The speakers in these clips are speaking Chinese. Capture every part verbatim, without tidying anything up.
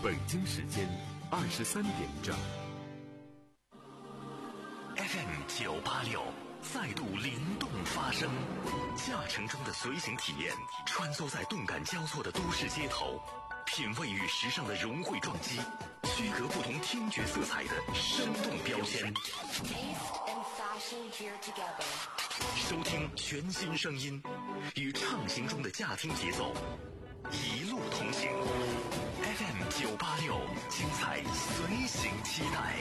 北京时间二十三点整。 F M 九八六再度灵动发声，驾乘中的随行体验，穿梭在动感交错的都市街头，品味与时尚的融汇撞击，区隔不同听觉色彩的生动标签。收听全新声音，与畅行中的驾听节奏，一路同行。F M 九八六，精彩随行期待。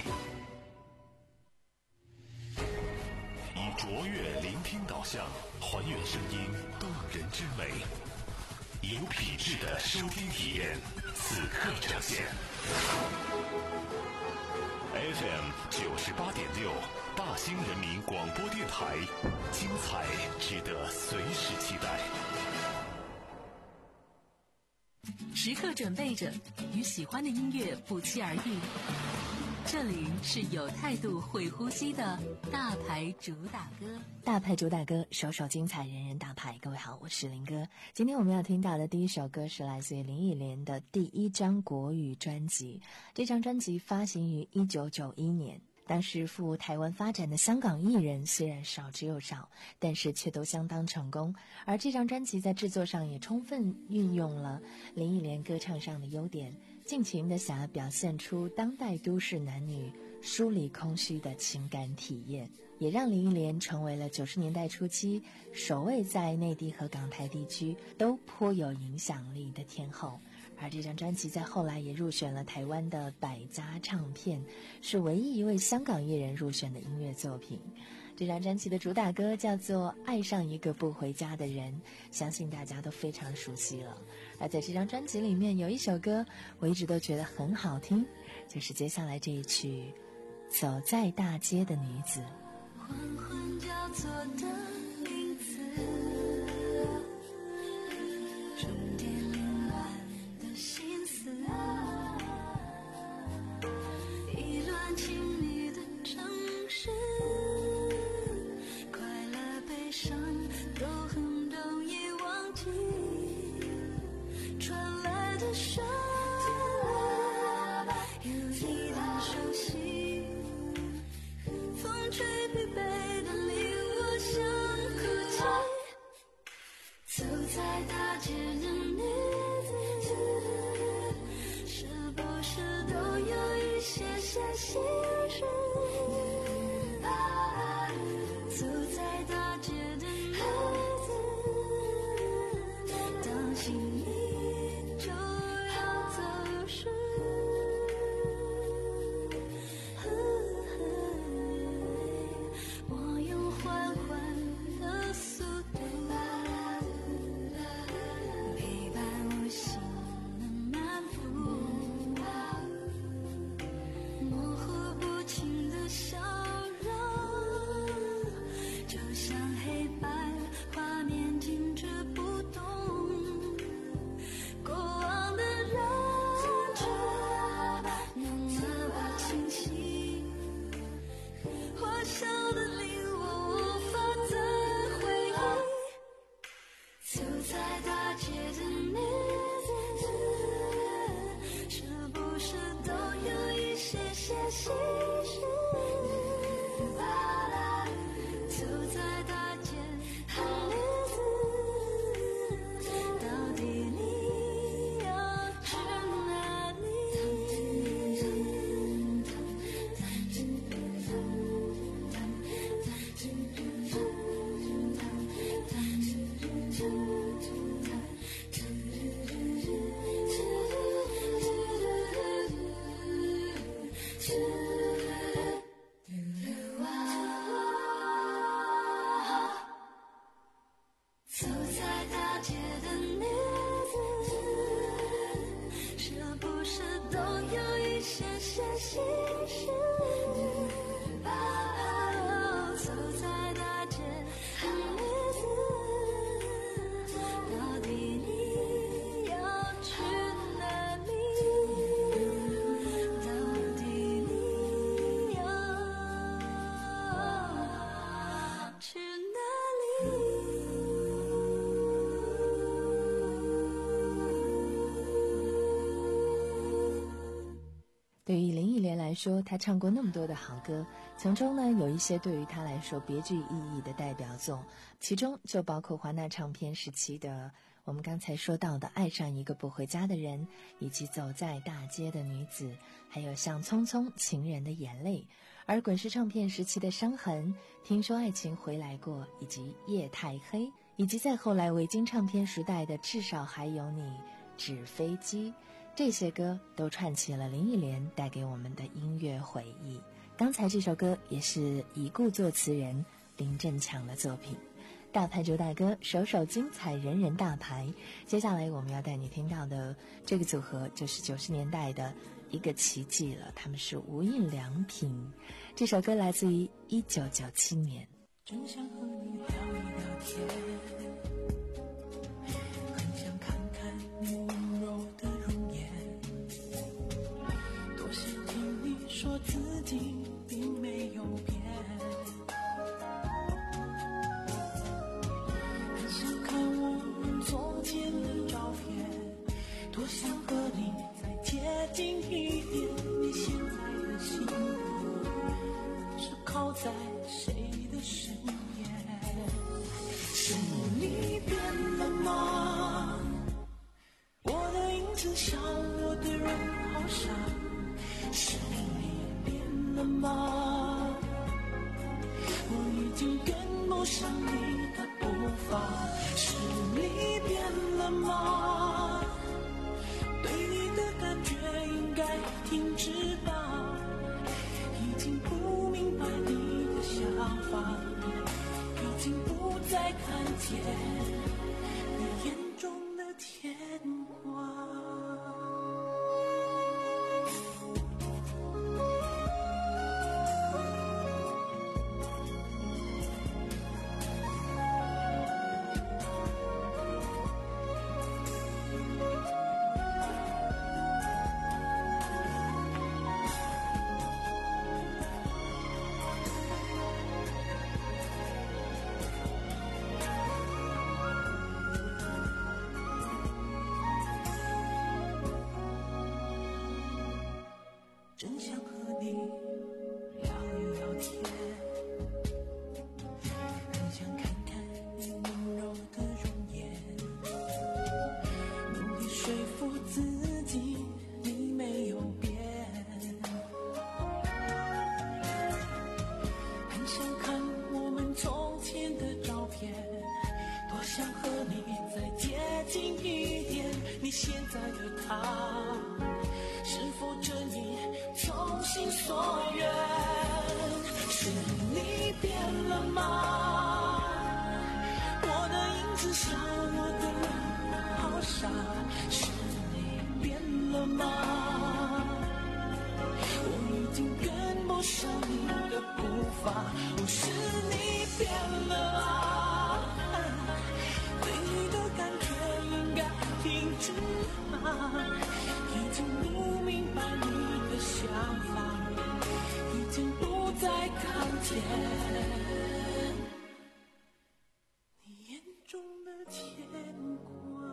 以卓越聆听导向，还原声音动人之美，有品质的收听体验，此刻呈现。F M 九十八点六，大兴人民广播电台，精彩值得随时期待。 时刻准备着，与喜欢的音乐不期而遇。这里是有态度会呼吸的大牌主打歌， 大牌主打歌，首首精彩，人人大牌。各位好，我是林哥。今天我们要听到的第一首歌是来自于林忆莲的第一张国语专辑。这张专辑发行于一九九一年。当时赴台湾发展的香港艺人虽然少之又少，但是却都相当成功。而这张专辑在制作上也充分运用了林忆莲歌唱上的优点，尽情地想要表现出当代都市男女疏离空虚的情感体验，也让林忆莲成为了九十年代初期首位在内地和港台地区都颇有影响力的天后。而这张专辑在后来也入选了台湾的百家唱片，是唯一一位香港艺人入选的音乐作品。这张专辑的主打歌叫做《爱上一个不回家的人》，相信大家都非常熟悉了。而在这张专辑里面有一首歌我一直都觉得很好听，就是接下来这一曲《走在大街的女子》。 缓缓交错的名字，重叠凌乱的心思，意乱情迷的城市，快乐悲伤都很容易忘记，传来的旋律有一点熟悉，风吹疲惫的令我想哭泣，走在大街的女子，是不是都有一些些心事，走在大街的女子，当心你就要走时，我用缓缓的速度陪伴我心的漫步，模糊不清的笑容，就像黑白画面静止不动，过往的人群那么不清晰，欢笑的令我无法再回忆，走在大街的女子，是不是都有一些些心事，走在大街的女子，到底你要去哪里，是对于林忆莲来说，她唱过那么多的好歌，从中呢有一些对于她来说别具意义的代表作，其中就包括华纳唱片时期的我们刚才说到的《爱上一个不回家的人》，以及《走在大街的女子》，还有像《匆匆情人的眼泪》，而滚石唱片时期的《伤痕》、《听说爱情回来过》，以及《夜太黑》，以及再后来维京唱片时代的《至少还有你》、《纸飞机》，这些歌都串起了林忆莲带给我们的音乐回忆。刚才这首歌也是已故作词人林振强的作品。大牌主打歌，首首精彩，人人大牌。接下来我们要带你听到的这个组合就是九十年代的一个奇迹了，他们是无印良品。这首歌来自于一九九七年。 真想和你聊一聊天，很想看看你温柔的容颜，多想听你说自己并没有变，很想看我们从前的照片，多想和你再接近一点，你现在的幸福是靠在谁的身边？是你变了吗？我的影子像我的人好傻。是你变了吗？我已经跟不上你的步伐。是你变了吗？对你的感觉应该停止吧，已经不明白你的想法，已经不再看见你眼中的牵挂。真想和你聊一聊天，很想看看你温柔的容颜，努力说服自己你没有变，很想看我们从前的照片，多想和你再接近一点，你现在的他是否真你从心所愿？是你变了吗？我的影子像我的人好傻。是你变了吗？我已经跟不上你的步伐。不是你变了啊，对你的感觉应该停止啊，已经不明白你的想法，已经不再看见你眼中的牵挂。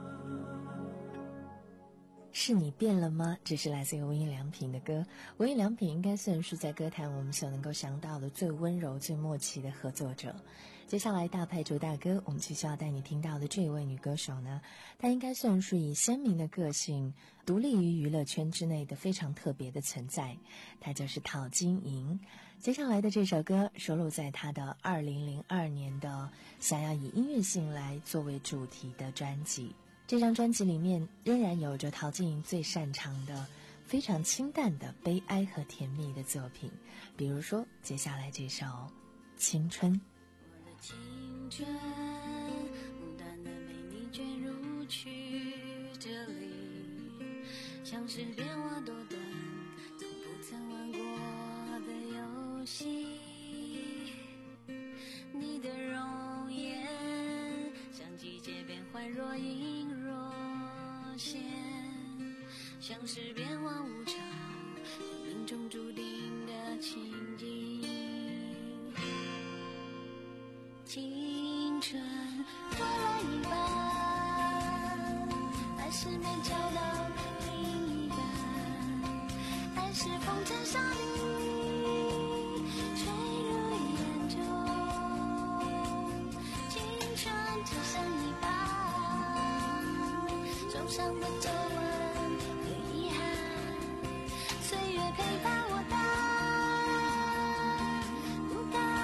是你变了吗？这是来自于无印良品的歌。无印良品应该算是在歌坛我们所能够想到的最温柔最默契的合作者。接下来大牌主打歌，我们继续要带你听到的这一位女歌手呢，她应该算是以鲜明的个性独立于娱乐圈之内的非常特别的存在，她就是陶晶莹。接下来的这首歌收录在她的二零零二年的想要以音乐性来作为主题的专辑。这张专辑里面仍然有着陶晶莹最擅长的非常清淡的悲哀和甜蜜的作品，比如说接下来这首《青春》。 青春牡丹的美你卷入曲折里，像是变化多端从不曾玩过的游戏，你的容颜像季节变换若隐若现，像是变幻无常命中注定的情景。青春多来一半，还是没找到另一半，还是风尘沙砾，吹入眼中，青春只剩一半，手上的皱纹和遗憾，岁月陪伴我的孤单。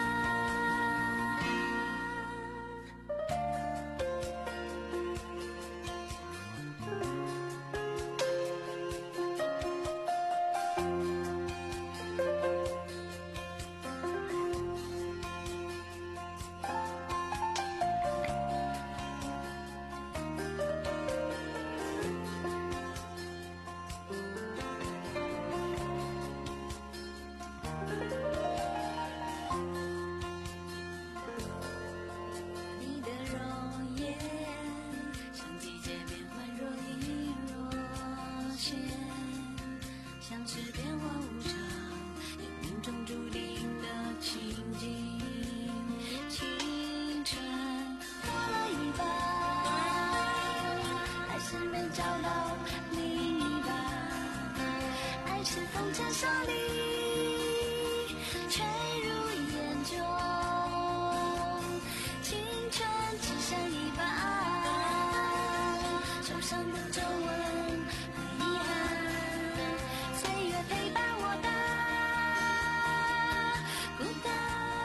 你的容颜像季节变换若隐若现，像是变幻无常，冥冥中注定的情景。青春过了一半，还是没找到另一半，爱是风尘沙砾，吹入眼中，青春只剩一半，手上的皱纹和遗憾，岁月陪伴我的孤单。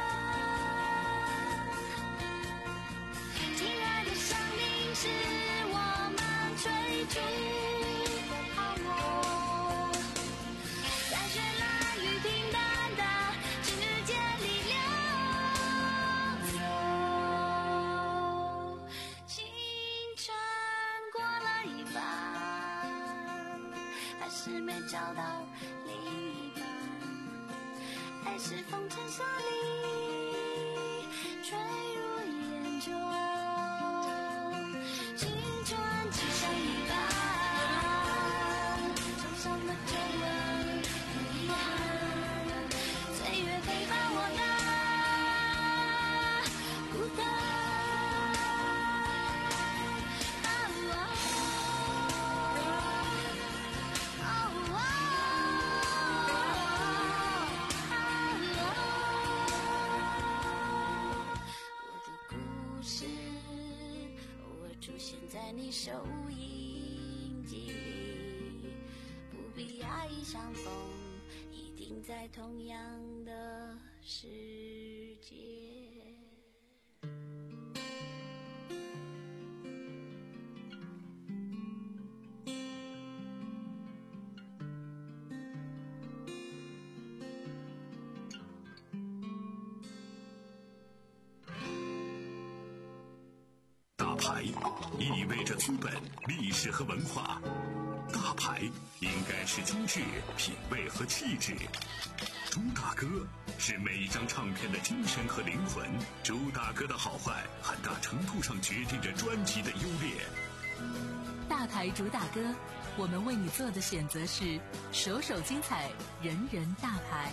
亲爱的生命是我们追逐的泡沫，在绚烂与平淡的之间里流走。青春过了一半，还是没找到另一半，爱是风尘沙砾，吹入眼中，青春只剩一半，手上的皱纹和遗憾，岁月陪伴我的孤单。我的故事偶尔出现在你收音机里，不必压抑相逢，一定在同样的世界。 大牌意味着资本、历史和文化，大牌应该是精致、品味和气质。朱大哥是每一张唱片的精神和灵魂，朱大哥的好坏很大程度上决定着专辑的优劣。 大牌主打歌，我们为你做的选择是首首精彩，人人大牌。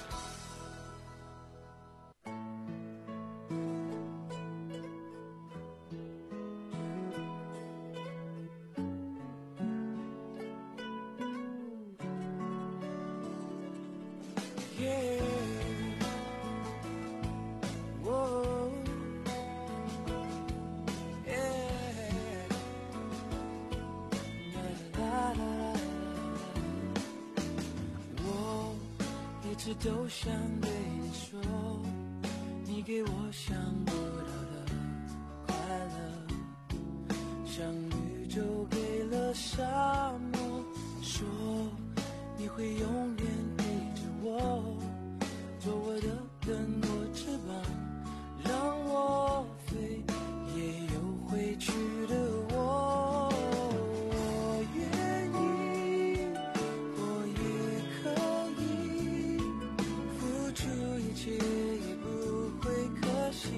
一直都想对你说，你给我想不到的快乐，像宇宙给了沙漠，说你会永远陪着我，做我的灯，我翅膀，让我飞，也有回去的我。我愿意，我也可以付出一切，也不会可惜。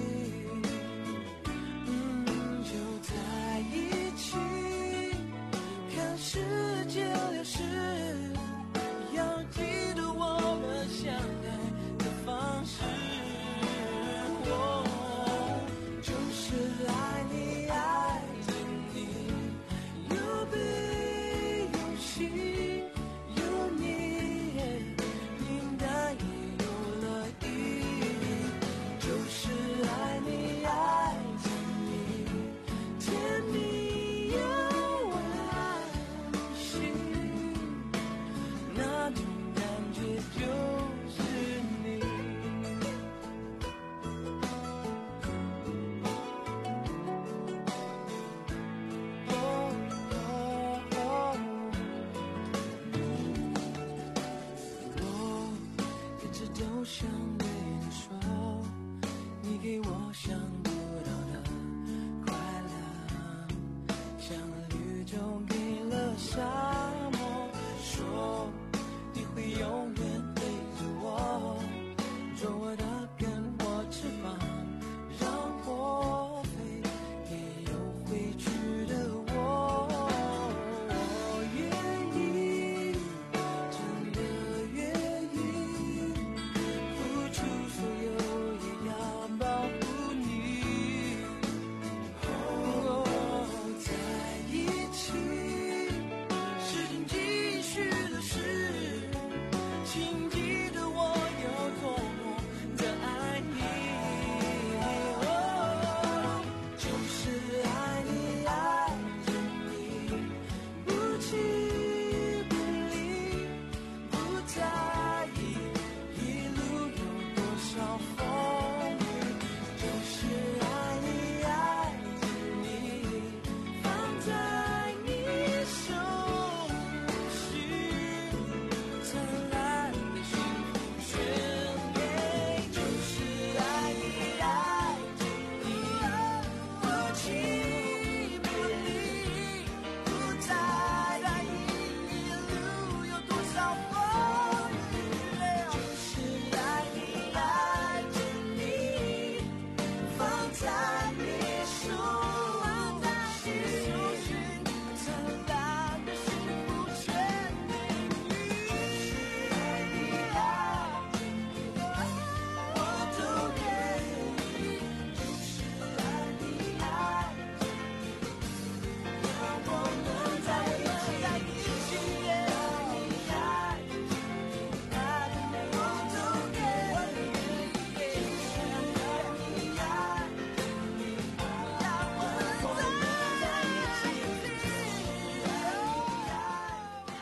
嗯，就在一起，看世界流逝，要记得我们相爱的方式。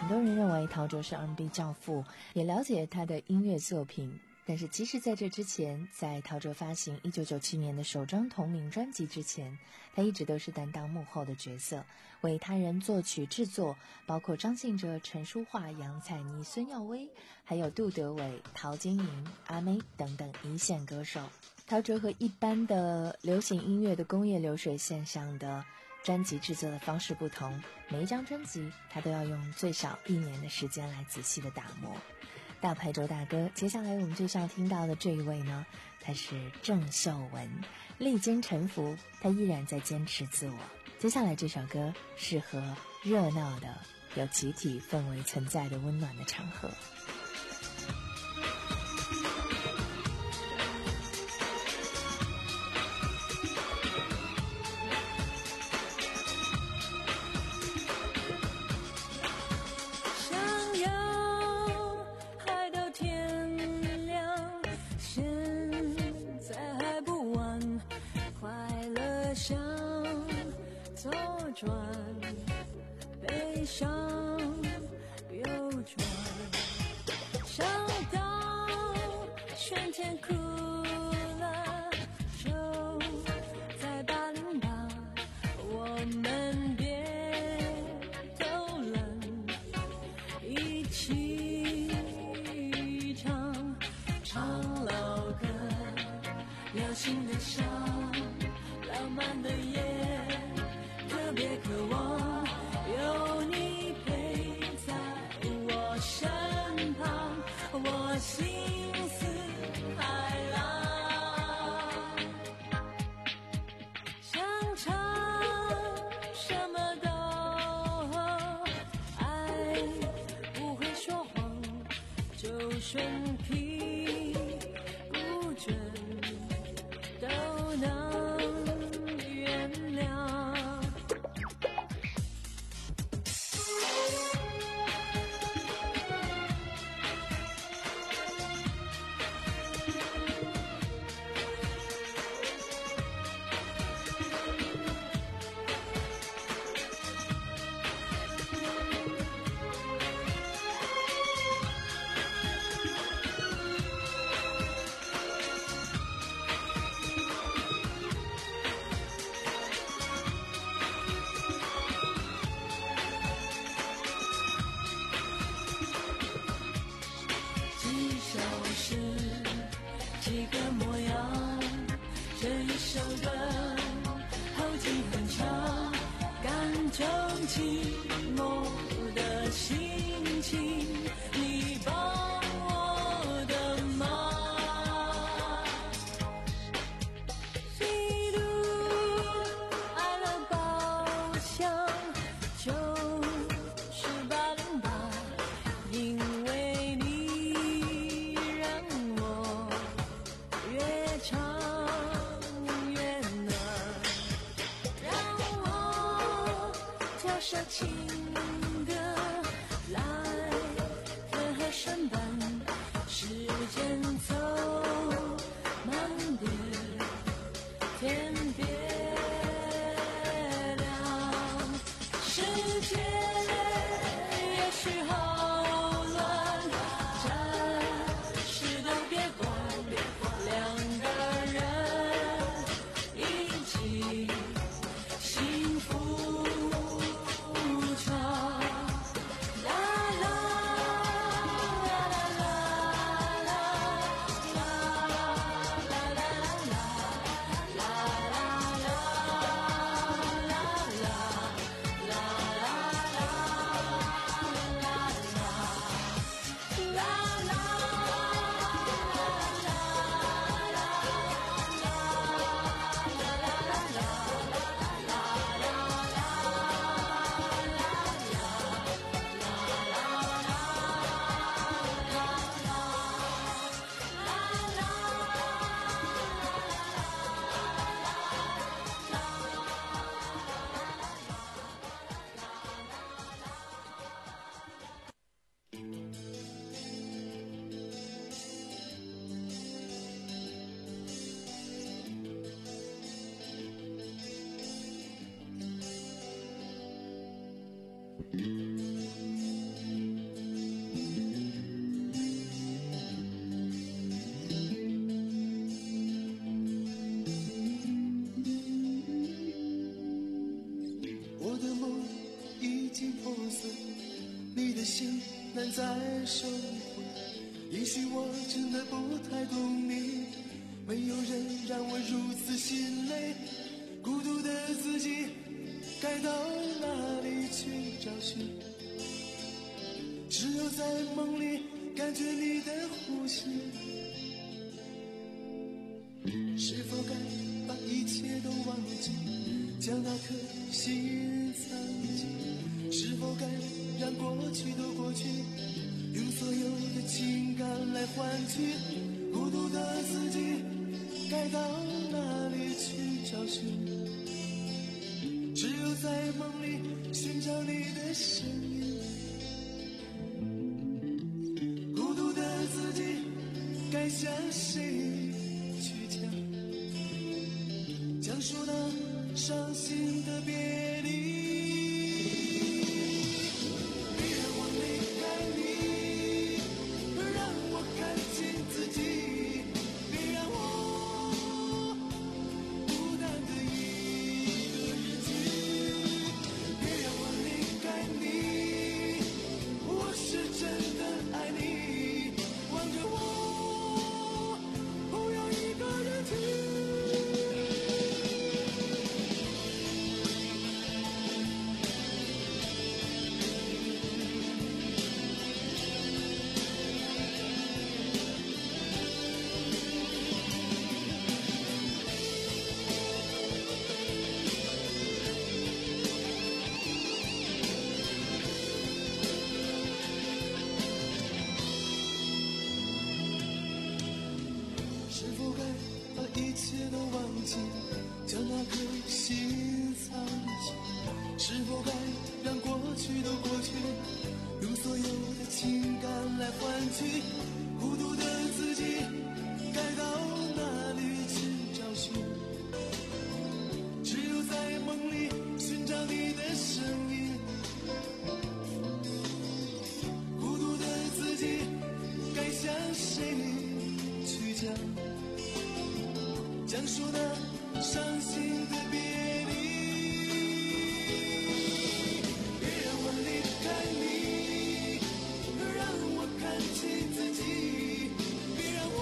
很多人认为陶喆是 R and B 教父，也了解他的音乐作品。但是其实在这之前，在陶喆发行一九九七年的首张同名专辑之前，他一直都是担当幕后的角色，为他人作曲制作，包括张信哲、陈淑桦、杨采妮、孙耀威，还有杜德伟、陶晶莹、阿妹等等一线歌手。陶喆和一般的流行音乐的工业流水线上的专辑制作的方式不同，每一张专辑他都要用最少一年的时间来仔细的打磨。大牌周大哥，接下来我们就要听到的这一位呢，他是郑秀文。历经沉浮，他依然在坚持自我。接下来这首歌适合热闹的、有集体氛围存在的温暖的场合。 心难再收回。也许我真的不太懂你，没有人让我如此心累，孤独的自己该到哪里去找寻？只有在梦里感觉你的呼吸。是否该把一切都忘记，将那颗心藏起？是否该让过去都过去，用所有的情感来换取孤独的自己该到哪里去找寻？只有在梦里寻找你的声音。孤独的自己该向谁去讲？讲述那伤心的别离。别让我离开你，让我看清自己，别让我孤单的一个人去。别让我离开你，我是真的爱你，望着我不要一个人去。是否该把一切都忘记，将那颗心藏起？是否该让过去都过去，用所有的情感来换取孤独的自己该到哪里去找寻？只有在梦里寻找你的声音。孤独的自己该向谁去讲？讲述那伤心的别离。别让我离开你，让我看清自己，别让我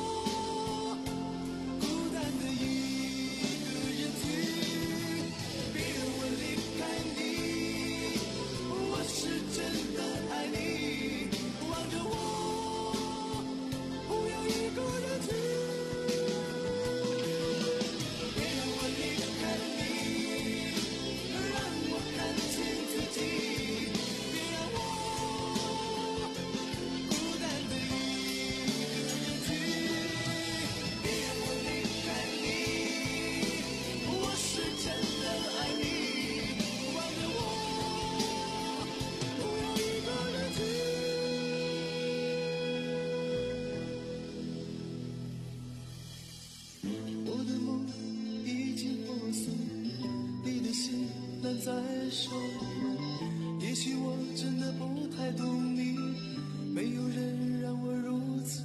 孤单的一个人去。别让我离开你，我是真的爱你，望着我不要一个人去。再收回，也许我真的不太懂你，没有人让我如此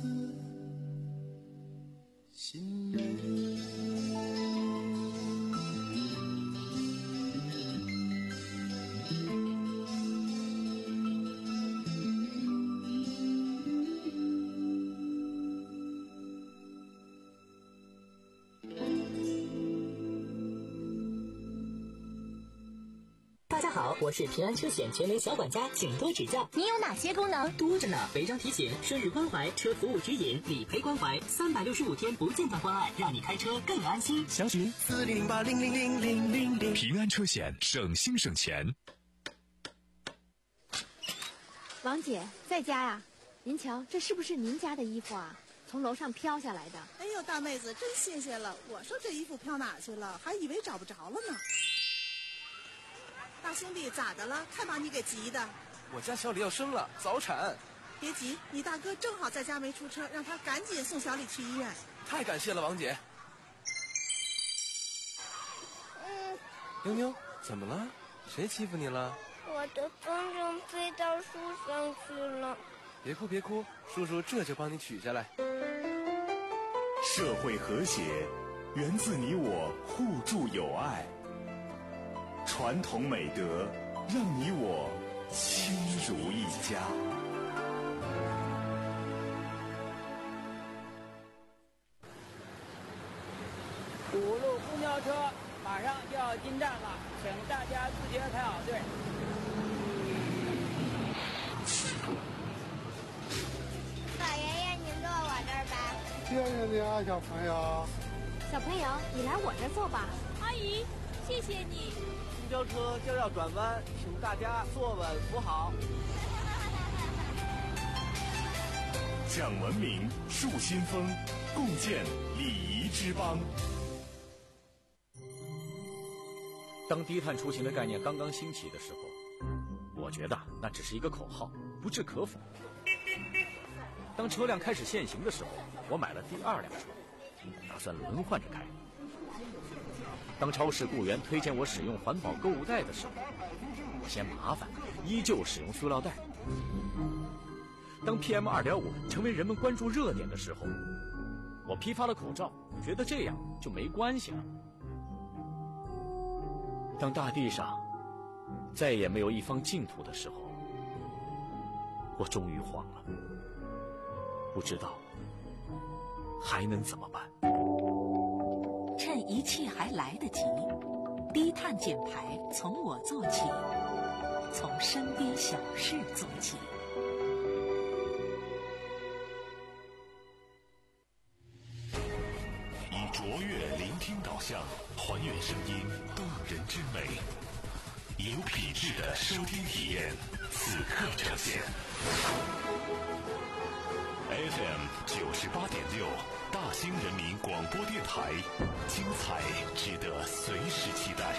心累。 大家好，我是平安车险全联小管家，请多指教。 你有哪些功能？ 多着呢，违章提醒、顺日关怀、车服务指引、理赔关怀，三百六十五天不间断关爱，让你开车更安心。 详询四零零八零零零零零零。 平安车险，省心省钱。 王姐在家呀？您瞧，这是不是您家的衣服啊？从楼上飘下来的。 哎呦，大妹子，真谢谢了。我说这衣服飘哪去了，还以为找不着了呢。大兄弟，咋的了？看把你给急的。 我家小李要生了，早产。 别急，你大哥正好在家没出车，让他赶紧送小李去医院。 太感谢了，王姐。 嗯。 妞妞，怎么了？谁欺负你了？ 我的风筝飞到树上去了。 别哭别哭，叔叔这就帮你取下来。 社会和谐源自你我互助友爱，传统美德让你我亲如一家。 五路公交车马上就要进站了，请大家自觉排好队。 老爷爷，您坐我这儿吧。 谢谢你啊，小朋友。 小朋友，你来我这儿坐吧。 阿姨，谢谢你。 公交车就要转弯，请大家坐稳扶好。 讲文明，树新风，共建礼仪之邦。 当低碳出行的概念刚刚兴起的时候，我觉得那只是一个口号，不置可否。当车辆开始限行的时候，我买了第二辆车，打算轮换着开。当超市雇员推荐我使用环保购物袋的时候，我嫌麻烦，依旧使用塑料袋。当 P M 二点五 成为人们关注热点的时候，我批发了口罩，觉得这样就没关系了。当大地上再也没有一方净土的时候，我终于慌了，不知道还能怎么办。 趁一切还来得及，低碳减排从我做起，从身边小事做起。 以卓越聆听导向，还原声音动人之美，有品质的收听体验，此刻呈现。F M 九十八点六，大兴人民广播电台，精彩值得随时期待。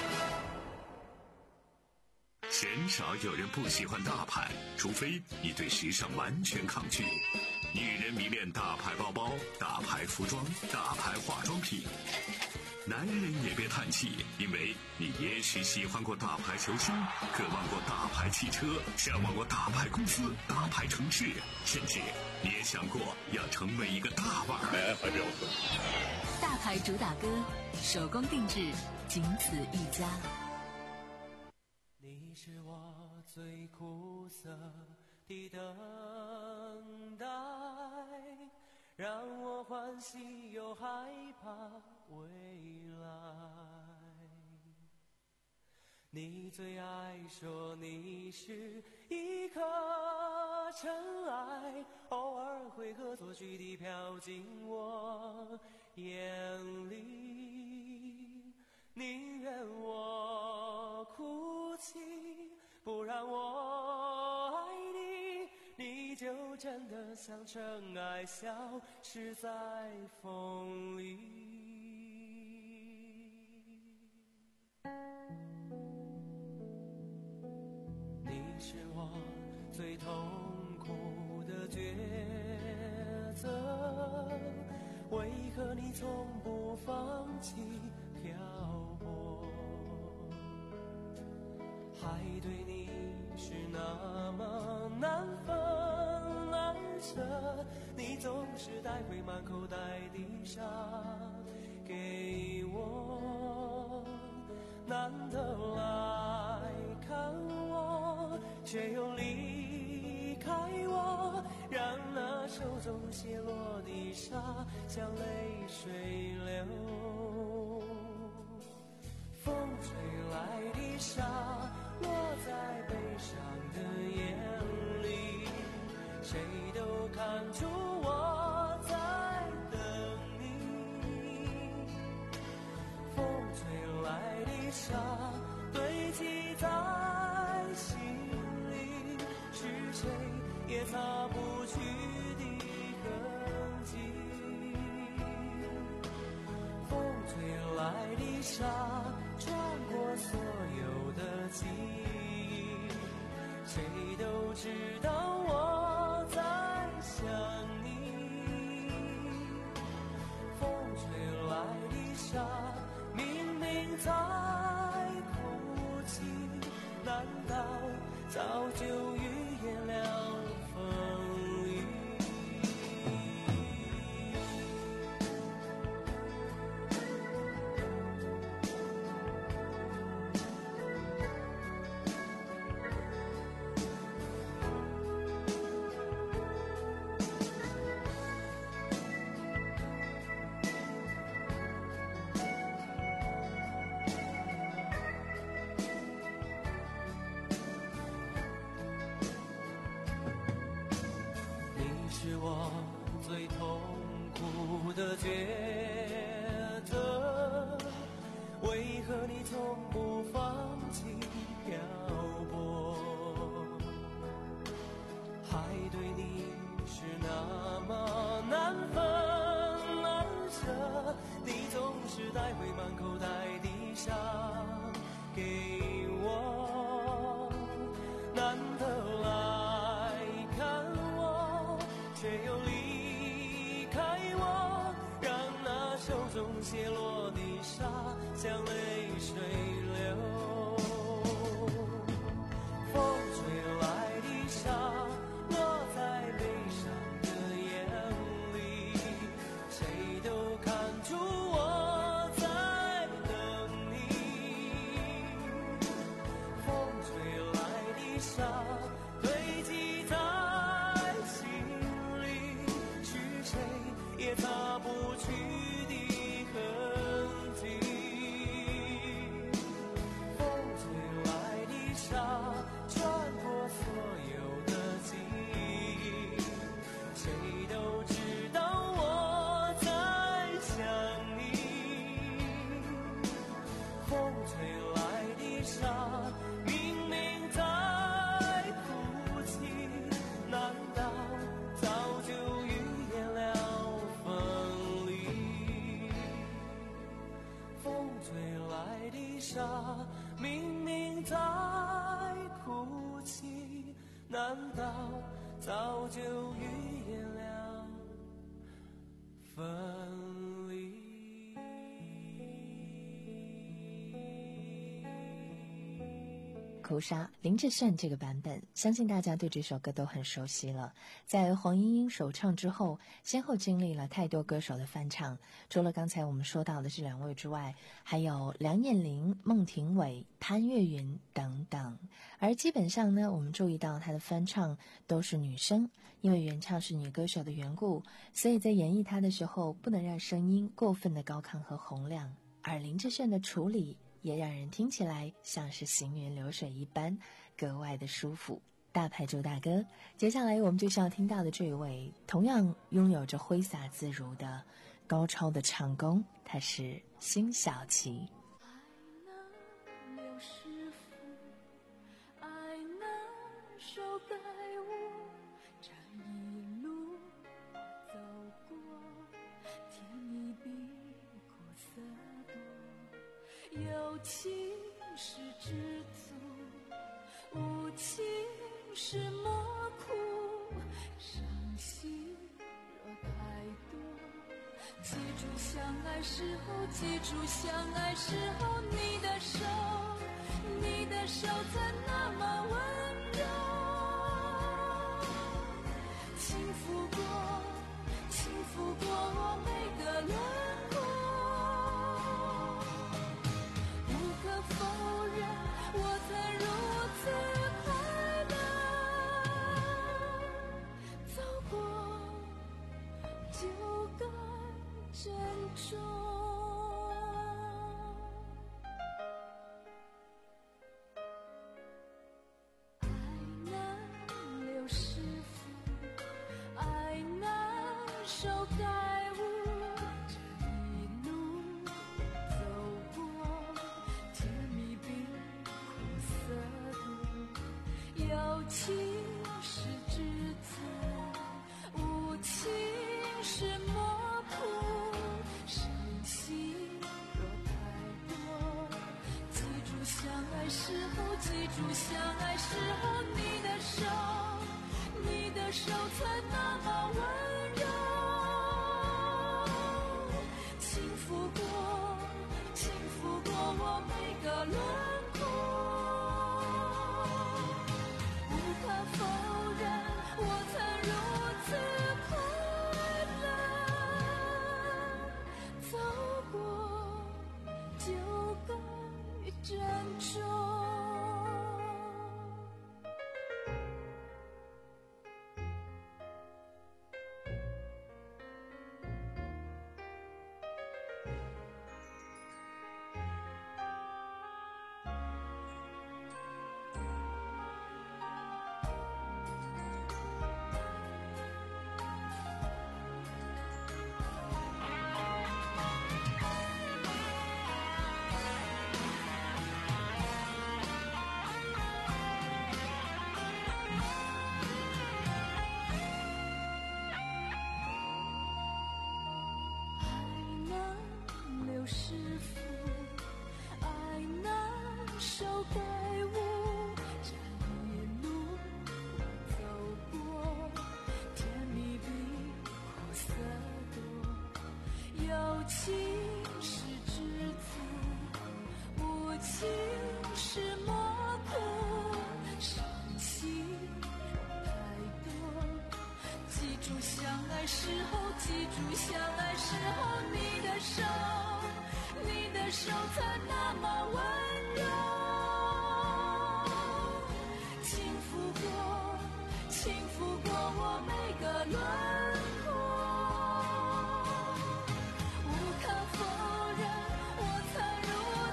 鲜少有人不喜欢大牌，除非你对时尚完全抗拒。女人迷恋大牌包包、大牌服装、大牌化妆品。男人也别叹气，因为你也许喜欢过大牌球星，渴望过大牌汽车，向往过大牌公司、大牌城市，甚至你也想过要成为一个大腕儿。还标准。 大牌主打歌，手工定制，仅此一家。 你是我最苦涩的等待，让我欢喜又害怕未来。你最爱说你是一颗尘埃，偶尔会恶作剧地飘进我眼里，宁愿我哭泣，不让我爱你，你就真的像尘埃消失在风里。你是我最痛苦的抉择，为何你从不放弃漂泊？海对你是那么难分难舍，你总是带回满口袋的沙给我，难得来看我，却又离开我，让那手中泻落的沙像泪水流。风吹来的沙落在悲伤的眼里，谁都看出我在等你。风吹来的沙堆积在心里，是谁也擦不去的痕迹。风吹来的沙穿过所有的记忆，谁都知道我在想你。风吹来的沙明明在哭泣，难道早就预言了风雨？ 的抉择，为何你从不放弃漂泊？海对你是那么难分难舍，你总是带回满口袋的沙给我，难得来看我，却又离开我，让那手中泻落的沙像泪水流。风吹来的沙落在悲伤的眼里，谁都看出我在等你。风吹来的沙堆积在心里，是谁也擦不去的痕迹。风吹来的沙穿过所有的记忆，谁都知道我在想你。风吹来的沙明明在哭泣，难道早就预言了分离？风吹来的沙明明在哭泣，难道早就预言了分离？ 哭砂，林志炫这个版本，相信大家对这首歌都很熟悉了。在黄莺莺首唱之后，先后经历了太多歌手的翻唱，除了刚才我们说到的这两位之外，还有梁艳玲、孟庭苇、潘越云等等。而基本上呢，我们注意到她的翻唱都是女生，因为原唱是女歌手的缘故，所以在演绎她的时候，不能让声音过分的高亢和洪亮。而林志炫的处理也让人听起来像是行云流水一般，格外的舒服。大牌主打歌，接下来我们就是要听到的这一位，同样拥有着挥洒自如的高超的唱功，他是辛晓琪。 爱能留是福，爱能手带我这一路走过，甜蜜比苦涩多，有情是知足，无情是莫苦，伤心若太多，记住相爱时候，记住相爱时候，你的手，你的手才那么温柔，轻抚过，轻抚过我每个轮廓，无可否认，我曾如此就该珍重。爱难留是福，爱难手带我这一路走过，甜蜜比苦涩多，有情是知足，无情是莫苦，伤心若太多，记住相爱时候，记住相爱时候，你的手，你的手才那么温柔，轻抚过，轻抚过我每个轮廓，无可否认，我曾如此走过就该珍重。 情是知足，无情是模糊，伤心太多。记住相爱时候，记住相爱时候，你的手，你的手才那么温柔。轻抚过，轻抚过我每个轮廓。无可否认，我曾如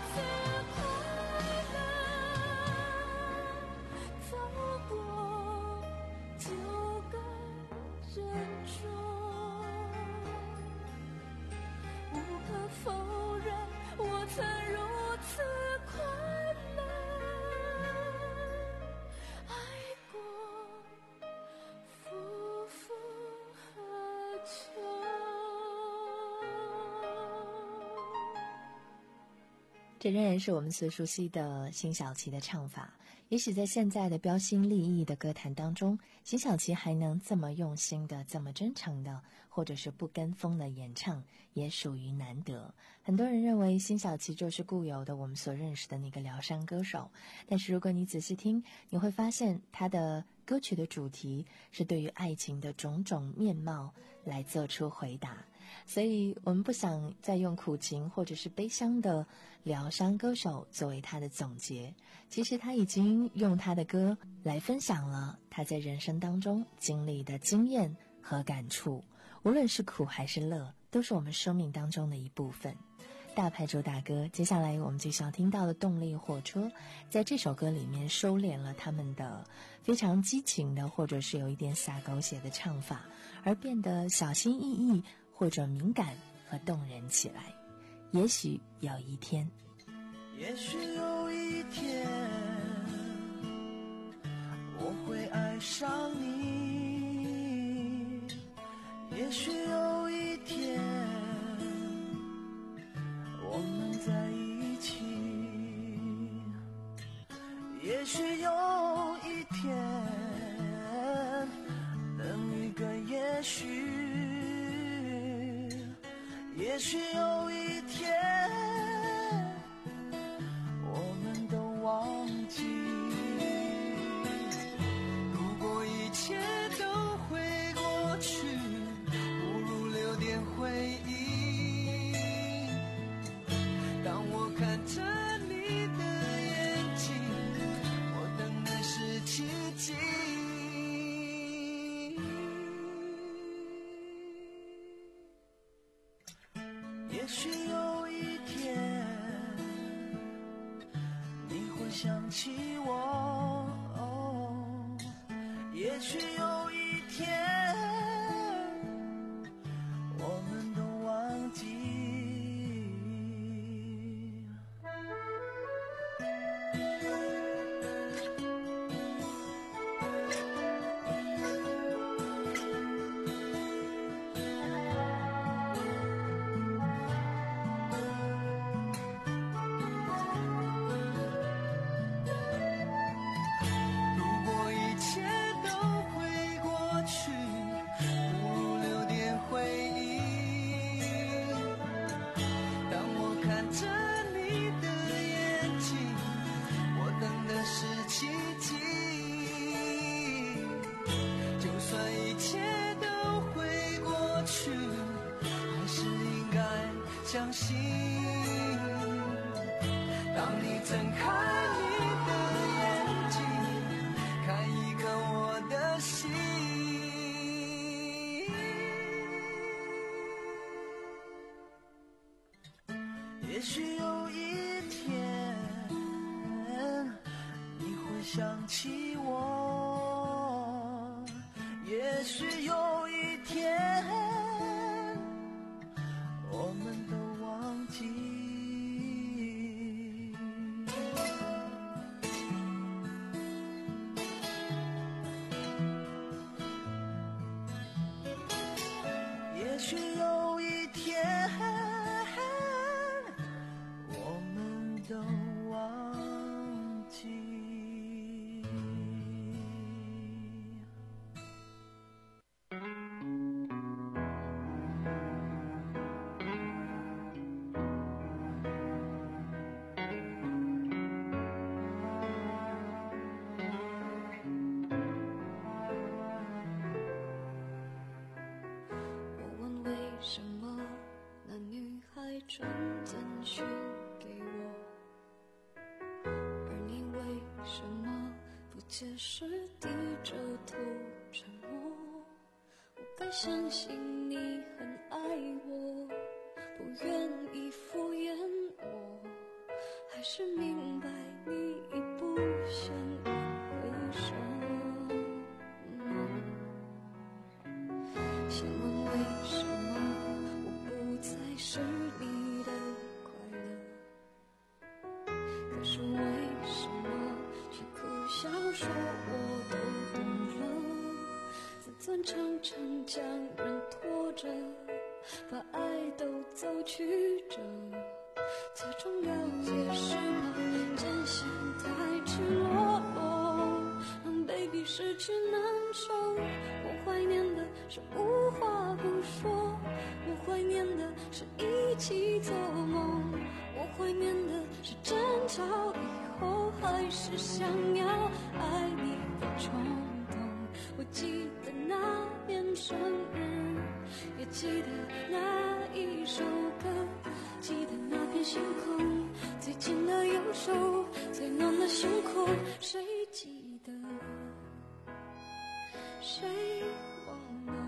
此快乐。走过就该珍重。无可否认，我曾如此快乐，爱过夫妇和秋。 这仍然是我们所熟悉的辛晓琪的唱法。也许在现在的标新立异的歌坛当中，辛晓琪还能这么用心的、这么真诚的，或者是不跟风的演唱，也属于难得。很多人认为辛晓琪就是固有的我们所认识的那个疗伤歌手，但是如果你仔细听，你会发现她的歌曲的主题是对于爱情的种种面貌来做出回答。所以我们不想再用苦情或者是悲伤的疗伤歌手作为他的总结，其实他已经用他的歌来分享了他在人生当中经历的经验和感触，无论是苦还是乐，都是我们生命当中的一部分。大牌主打歌，接下来我们就想听到的动力火车，在这首歌里面收敛了他们的非常激情的或者是有一点洒狗血的唱法，而变得小心翼翼或者敏感和动人起来。也许有一天， 也许有一天我会爱上你，也许有一天我们在一起，也许有一天，等一个也许，也许有一天我们都忘记，如果一切都会过去，不如留点回忆。当我看着你的眼睛，我等的是奇迹。也许有一天你会想起我，哦，也许有一天我们都忘记。相信，当你睁开你的眼睛，看一看我的心。也许有一天你会想起我，也许有一天我们都忘记。也许有一天我们都忘记。 什么那女孩传简讯给我，而你为什么不解释，低着头沉默？我该相信你很爱我，不愿意敷衍我，还是明白你已不想一回首？想问为什么我不再是你的快乐，可是为什么却苦笑说我都懂了？自尊常常将人拖着，把爱都走曲折，假装了解是怕真相太赤裸裸，让 baby 失去难受。我怀念的是无话不说，我怀念的是一起做梦，我怀念的是争吵以后还是想要爱你的冲动。我记得那年生日，也记得那一首歌，记得那片星空，最紧的右手，最暖的胸口，谁记得？谁忘了？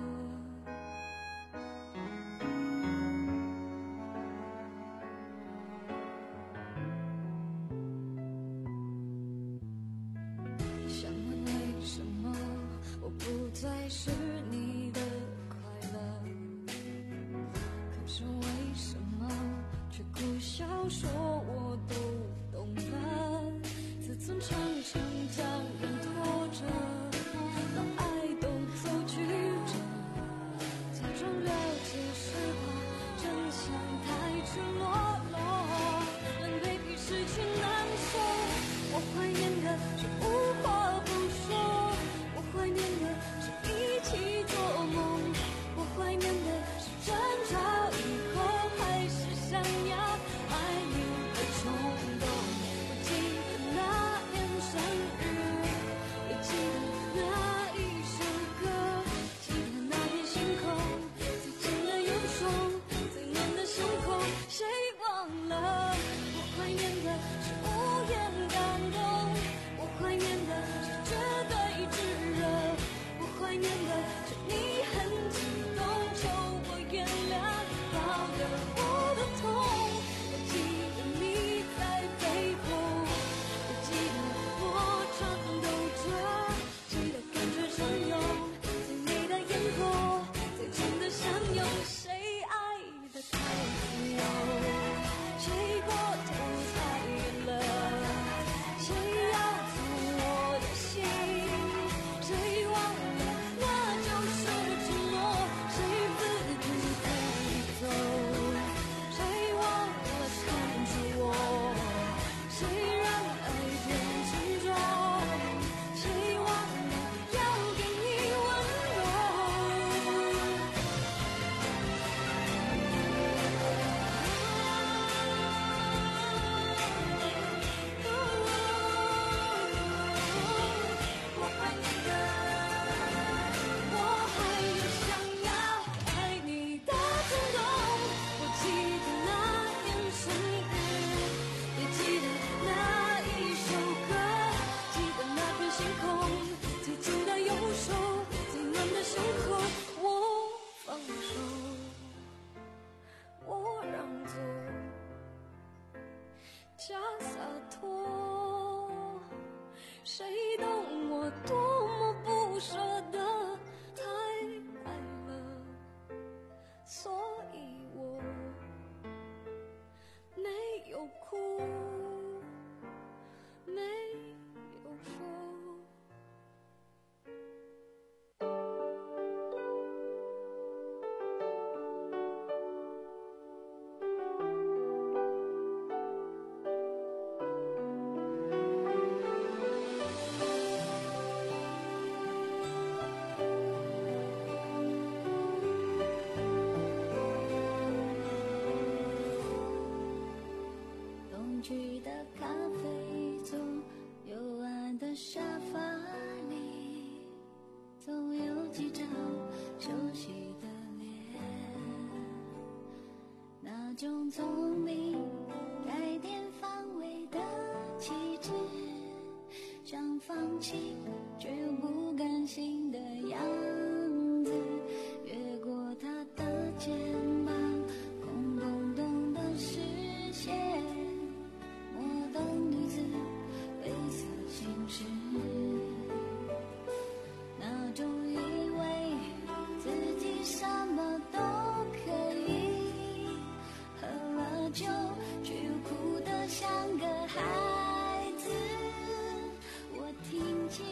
想问为什么我不再是你的快乐，可是为什么却苦笑说我都懂了？自尊常常将人拖着，把爱都走曲折，假装了解是怕真相太赤裸裸，让 baby 失去难受。我怀念的是无话不说，我怀念的是一起做梦，我怀念的是争吵以后还是想要爱你的冲动。我记得那年生日，也记得那一首歌，记得那片星空，最紧的右手，最暖的胸口，谁忘了？我怀念的是无言感动，我怀念的是绝对炙热，我怀念的是你很激动，求我原谅，搞得我的痛。我记得你在背后，我记得我颤抖着，记得感觉汹涌，最美的烟火，最真的相拥，谁爱得太自由，谁过头太远了，谁要走我的心，谁忘了那就是承诺，谁自己自己走，谁忘了缠住我，谁让爱变沉重，谁忘了要给你温柔。我怀念的，我还有想要爱你的冲动。我记得那年生日，也记得那一首歌，记得那片星空，最紧的右手，最暖的胸口。我放手，我让座，假洒脱，谁懂我多么不舍得，太爱了，所以我没有哭，没有说。东区的咖啡座，幽暗的沙发里，总有几张熟悉的脸。 那种聪明带点防卫的气质，想放弃却又不甘心的样子，越过他的肩膀，空洞洞的视线，摩登女子灰色心事，那种以为自己什么都可以，喝了酒却又哭得像个孩子，我听见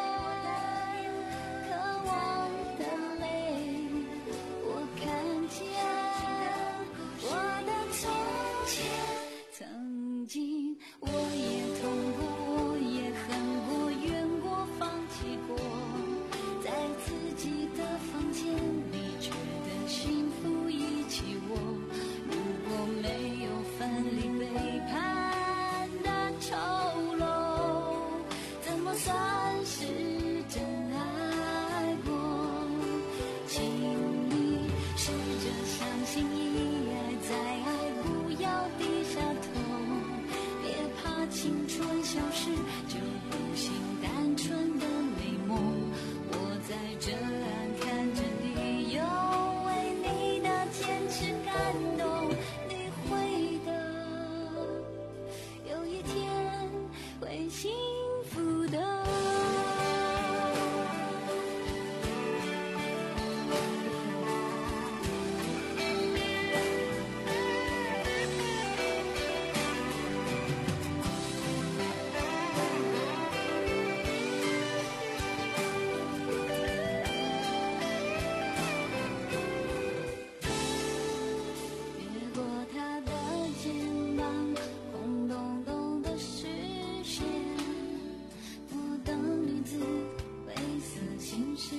渴望的泪，我看见我的从前，曾经我也痛过，我也恨过，怨过，放弃过，在自己的房间里觉得幸福一起握，如果没有分离背叛的丑陋，怎么算是真爱过？请你试着相信一爱再爱，不要低下头，别怕青春消失就不行单纯的美梦，我在这岸看着你，又为你的坚持感动，你会的，有一天会幸福的。越过他的肩膀，空洞洞的视线，摩登女子灰色心事，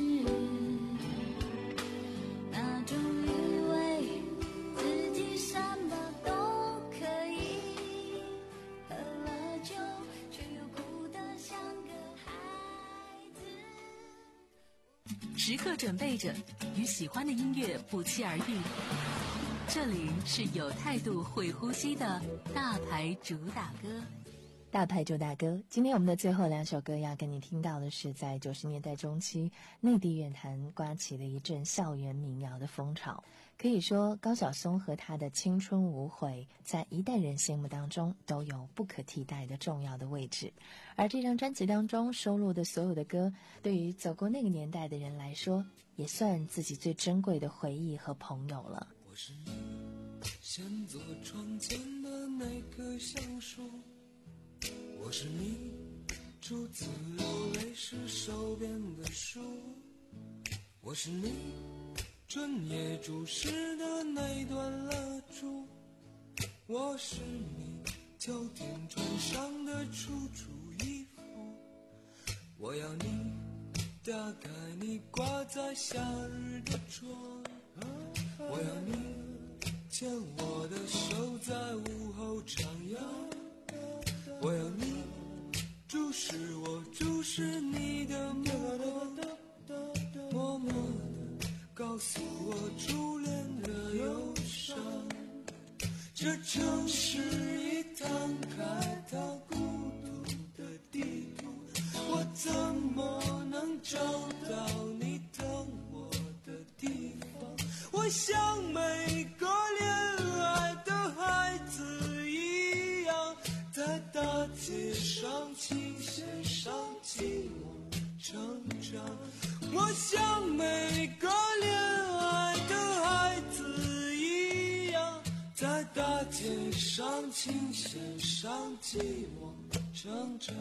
那种以为自己什么都可以，喝了酒却又哭得像个孩子。 时刻准备着，与喜欢的音乐不期而遇。这里是有态度、会呼吸的大牌主打歌。 大牌主打歌，今天我们的最后两首歌要跟你听到的是在九十年代中期内地乐坛刮起了一阵校园民谣的风潮。可以说高晓松和他的青春无悔在一代人心目当中都有不可替代的重要的位置，而这张专辑当中收录的所有的歌，对于走过那个年代的人来说，也算自己最珍贵的回忆和朋友了。 我是你先坐窗前的那棵橡树，我是你初次流泪时手边的书，我是你春夜注视的那段蜡烛，我是你秋天穿上的楚楚衣服，我要你打开你挂在夏日的窗，我要你牵我的手在午后徜徉，我要你注视我注视你的目光，默默地告诉我初恋的忧伤。这城市已摊开它孤独的地图，我怎么能找到你等我的地方？我像每个恋爱的孩子一样，在大街上倾斜上寂寞成长。我像每个恋爱的孩子一样，在大街上倾斜上寂寞成长。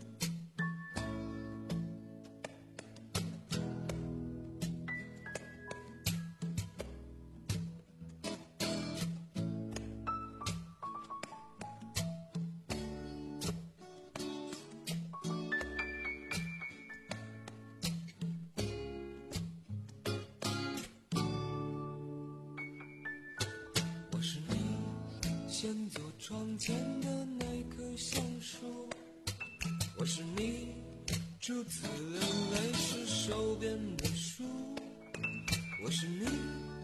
先坐窗前的那棵橡树，我是你初次流泪时手边的书，我是你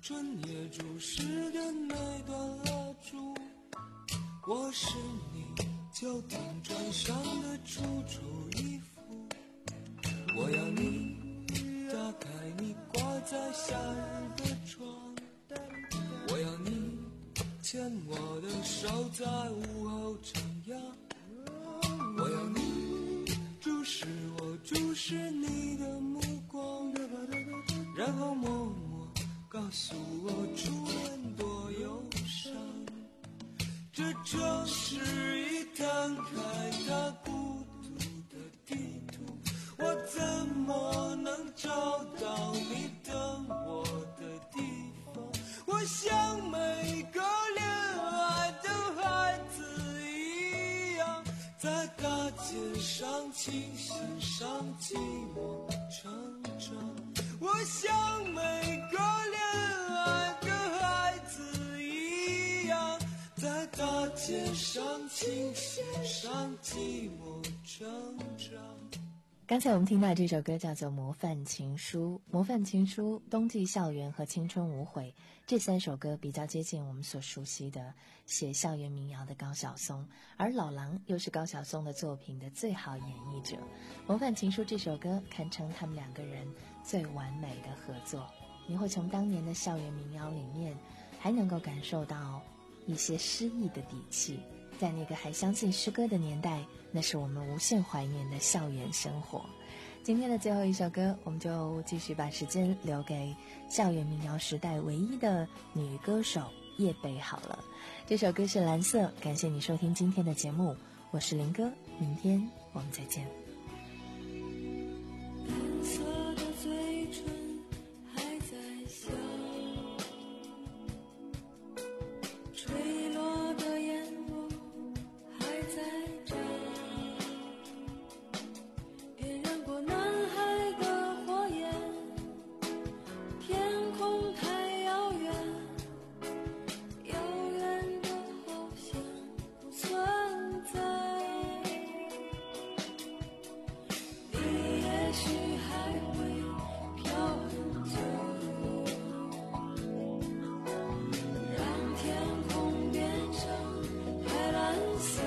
春夜注视的那段蜡烛，我是你秋天穿上的楚楚衣服，我要你打开你挂在夏日的窗，我要你牵我的手在午后徜徉，我要你注视我注视你的目光，然后默默告诉我初恋多忧伤。这城市已摊开它孤独的地图，我怎么能找到你等我的地方？我像每个恋爱的孩子一样，在大街上琴弦上寂寞成长。我像每个恋爱的孩子一样，在大街上琴弦上寂寞成长。 刚才我们听到这首歌叫做《模范情书》，《模范情书》、《冬季校园》和《青春无悔》这三首歌比较接近我们所熟悉的写校园民谣的高晓松，而老狼又是高晓松的作品的最好演绎者。《模范情书》这首歌堪称他们两个人最完美的合作，你会从当年的校园民谣里面还能够感受到一些诗意的底气。在那个还相信诗歌的年代，那是我们无限怀念的校园生活。今天的最后一首歌，我们就继续把时间留给校园民谣时代唯一的女歌手叶蓓好了。这首歌是蓝色，感谢你收听今天的节目，我是林哥，明天我们再见。 蓝色的嘴唇还在笑，垂落的眼窝还在眨，点燃过男孩的火焰，天空太遥远，遥远的好像不存在。你也许还会飘很久，让天空变成海蓝色。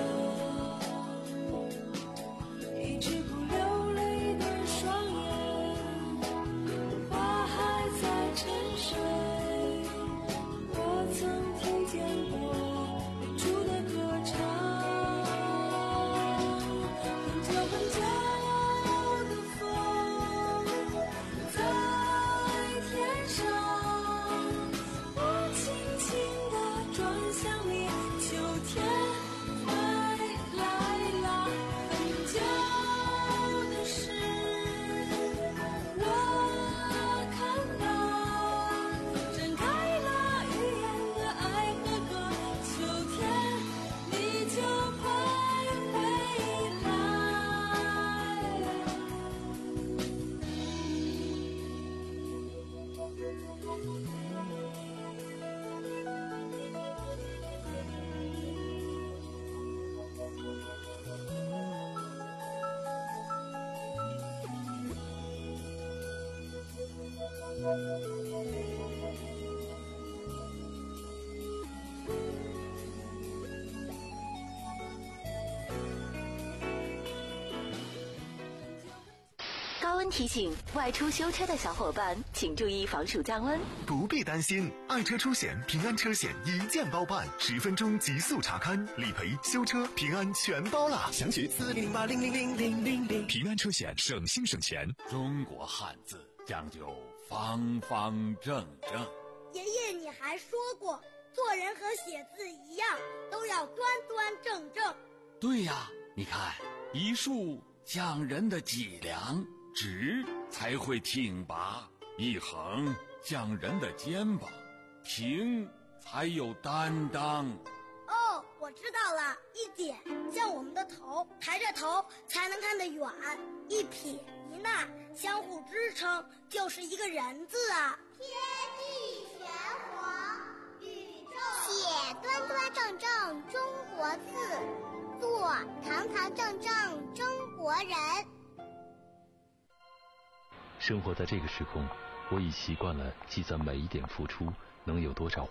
一直不流泪的双眼，花还在沉睡。我曾听见过日出的歌唱，很久很久的风在天上，我轻轻地转向你，秋天快来了。很久的事我看到，展开了语言的爱和歌，秋天你就快回高温提醒：外出修车的小伙伴请注意防暑降温。 不必担心，爱车出险平安车险一键包办，十分钟极速查勘、理赔、修车，平安全包啦！详询四零零八零零零零零零。平安车险，省心省钱。 中国汉字讲究方方正正。 爷爷，你还说过，做人和写字一样，都要端端正正。 对呀，你看，一竖讲人的脊梁，直才会挺拔；一横讲人的肩膀，平才有担当。 哦，我知道了，一点像我们的头，抬着头才能看得远；一撇一捺相互支撑，就是一个人字啊。 天地玄黄，宇宙写端端正正中国字，做堂堂正正中国人。 生活在这个时空， 我已习惯了计算每一点付出能有多少